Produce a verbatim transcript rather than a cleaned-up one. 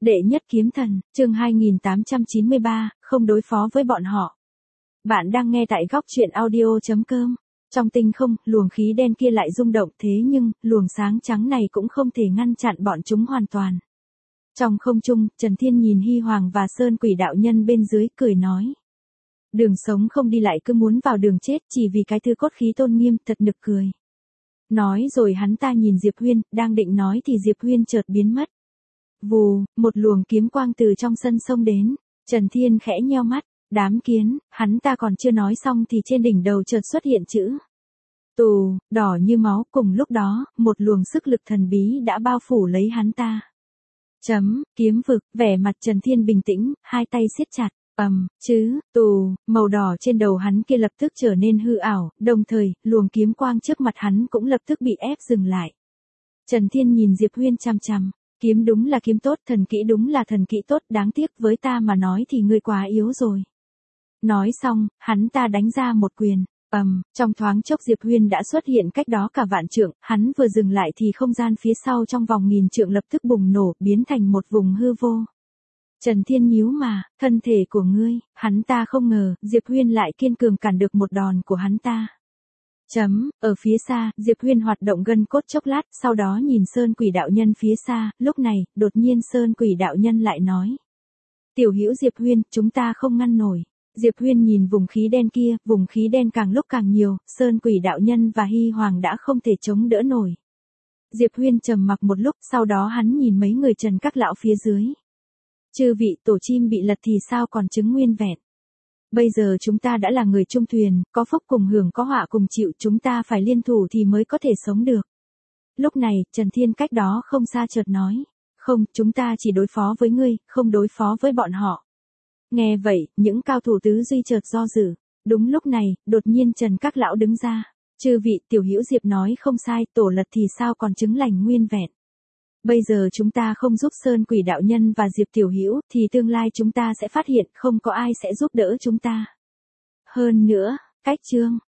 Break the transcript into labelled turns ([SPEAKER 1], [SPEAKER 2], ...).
[SPEAKER 1] Đệ nhất kiếm thần, chương hai nghìn tám trăm chín mươi ba, không đối phó với bọn họ. Bạn đang nghe tại góc truyện audio chấm com. Trong tinh không, luồng khí đen kia lại rung động, thế nhưng, luồng sáng trắng này cũng không thể ngăn chặn bọn chúng hoàn toàn. Trong không trung, Trần Thiên nhìn Hy Hoàng và Sơn Quỷ đạo nhân bên dưới, cười nói. Đường sống không đi lại cứ muốn vào đường chết chỉ vì cái thứ cốt khí tôn nghiêm, thật nực cười. Nói rồi hắn ta nhìn Diệp Huyên, đang định nói thì Diệp Huyên chợt biến mất. Vù, một luồng kiếm quang từ trong sân sông đến, Trần Thiên khẽ nheo mắt, đám kiến, hắn ta còn chưa nói xong thì trên đỉnh đầu chợt xuất hiện chữ. Tù, đỏ như máu, cùng lúc đó, một luồng sức lực thần bí đã bao phủ lấy hắn ta. Chấm, kiếm vực, vẻ mặt Trần Thiên bình tĩnh, hai tay siết chặt, ầm, chứ, tù, màu đỏ trên đầu hắn kia lập tức trở nên hư ảo, đồng thời, luồng kiếm quang trước mặt hắn cũng lập tức bị ép dừng lại. Trần Thiên nhìn Diệp Huyên chằm chằm. Kiếm đúng là kiếm tốt, thần kỹ đúng là thần kỹ tốt, đáng tiếc với ta mà nói thì ngươi quá yếu rồi. Nói xong, hắn ta đánh ra một quyền, ầm, trong thoáng chốc Diệp Huyên đã xuất hiện cách đó cả vạn trượng, hắn vừa dừng lại thì không gian phía sau trong vòng nghìn trượng lập tức bùng nổ, biến thành một vùng hư vô. Trần Thiên nhíu mà, thân thể của ngươi, hắn ta không ngờ, Diệp Huyên lại kiên cường cản được một đòn của hắn ta. Chấm, ở phía xa, Diệp Huyên hoạt động gân cốt chốc lát, sau đó nhìn Sơn Quỷ đạo nhân phía xa, lúc này, đột nhiên Sơn Quỷ đạo nhân lại nói. Tiểu hữu Diệp Huyên, chúng ta không ngăn nổi. Diệp Huyên nhìn vùng khí đen kia, vùng khí đen càng lúc càng nhiều, Sơn Quỷ đạo nhân và Hy Hoàng đã không thể chống đỡ nổi. Diệp Huyên trầm mặc một lúc, sau đó hắn nhìn mấy người Trần các lão phía dưới. Chư vị tổ chim bị lật thì sao còn chứng nguyên vẹn. Bây giờ chúng ta đã là người chung thuyền, có phúc cùng hưởng có họa cùng chịu, chúng ta phải liên thủ thì mới có thể sống được. Lúc này, Trần Thiên cách đó không xa chợt nói, không, chúng ta chỉ đối phó với ngươi, không đối phó với bọn họ. Nghe vậy, những cao thủ tứ duy chợt do dự. Đúng lúc này, đột nhiên Trần các lão đứng ra. Chư vị, tiểu hữu Diệp nói không sai, tổ lật thì sao còn chứng lành nguyên vẹn. Bây giờ chúng ta không giúp Sơn Quỷ đạo nhân và Diệp tiểu hữu thì tương lai chúng ta sẽ phát hiện không có ai sẽ giúp đỡ chúng ta. Hơn nữa, cách chương